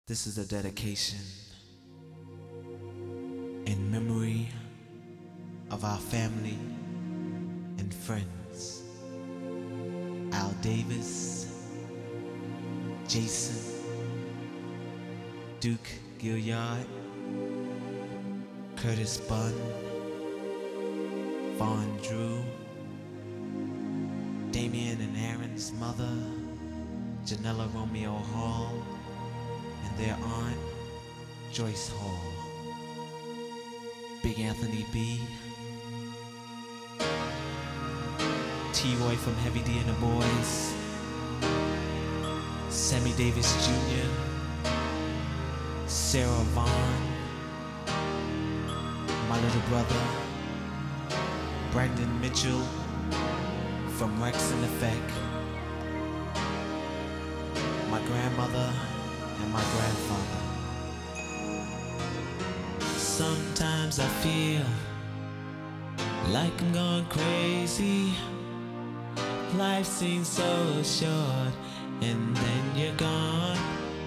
This is a dedication in memory of our family and friends. Al Davis, Jason, Duke Gilliard, Curtis Bunn, Vaughn Drew, Damien and Aaron's mother, Janella Romeo Hall, and their aunt, Joyce Hall. Big Anthony B, T-Roy from Heavy D and the Boys, Sammy Davis Jr., Sarah Vaughn, my little brother, Brandon Mitchell from Rex and Effect, my grandmother and my grandfather. Sometimes I feel like I'm going crazy. Life seems so short and then you're gone.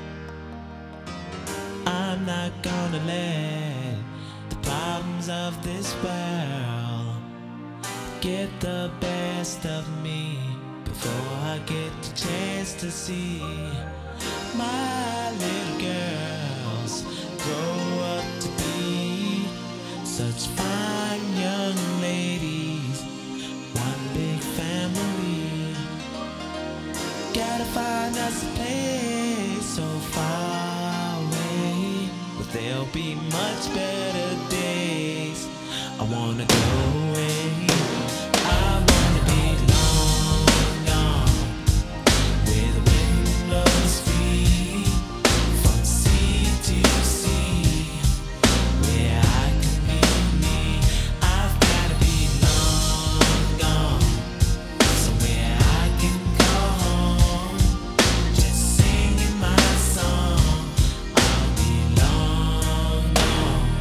I'm not gonna let the problems of this world get the best of me before I get the chance to see my little girls grow up to be such fine young ladies, one big family. Gotta find us a place so far away where there'll be much better days. I wanna go away. I wanna be long gone where the wind blows free from sea to sea, where I can be me. I've gotta be long gone somewhere I can go home, just singing my song. I'll be long gone.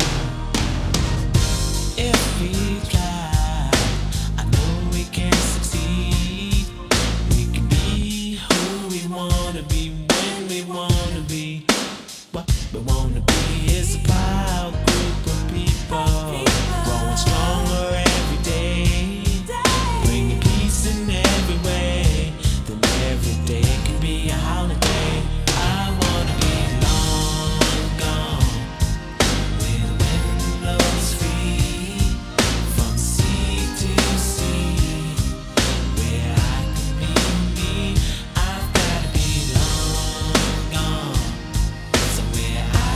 If we try, I know we can succeed. We can be who we wanna be when we wanna be. What we wanna be is a proud group of people, growing stronger every day, bringing peace in every way. Then every day can be a holiday. I wanna be long gone where the wind blows free from sea to sea, where I can be me. I've gotta be long gone somewhere I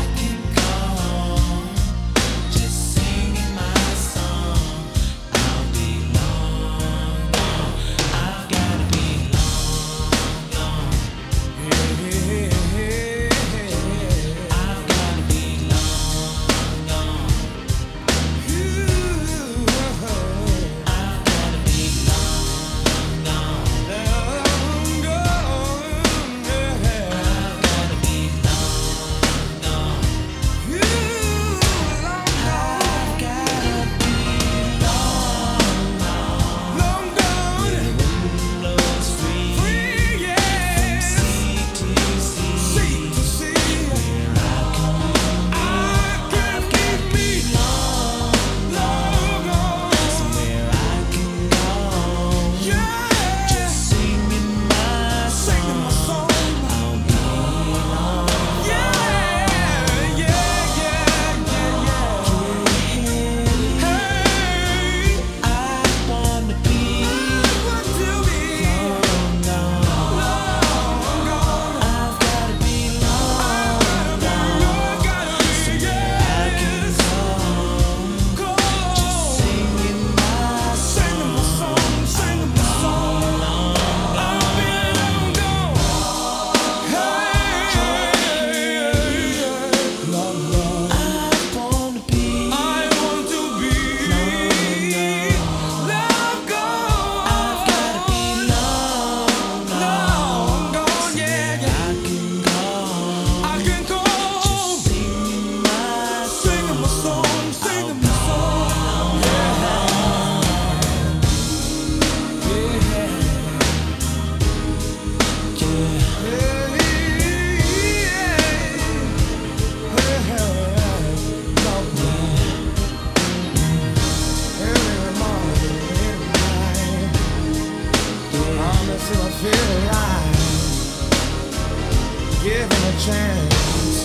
given a chance.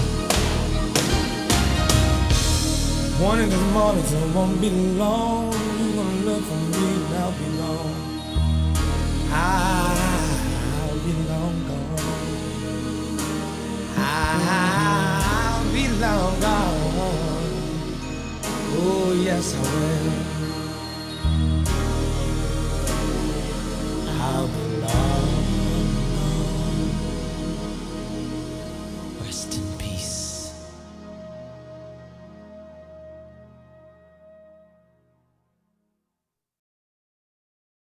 One in the morning, so it won't be long. You're gonna look for me and I'll be long. I'll be long gone. I'll be long gone. Oh, yes, I will.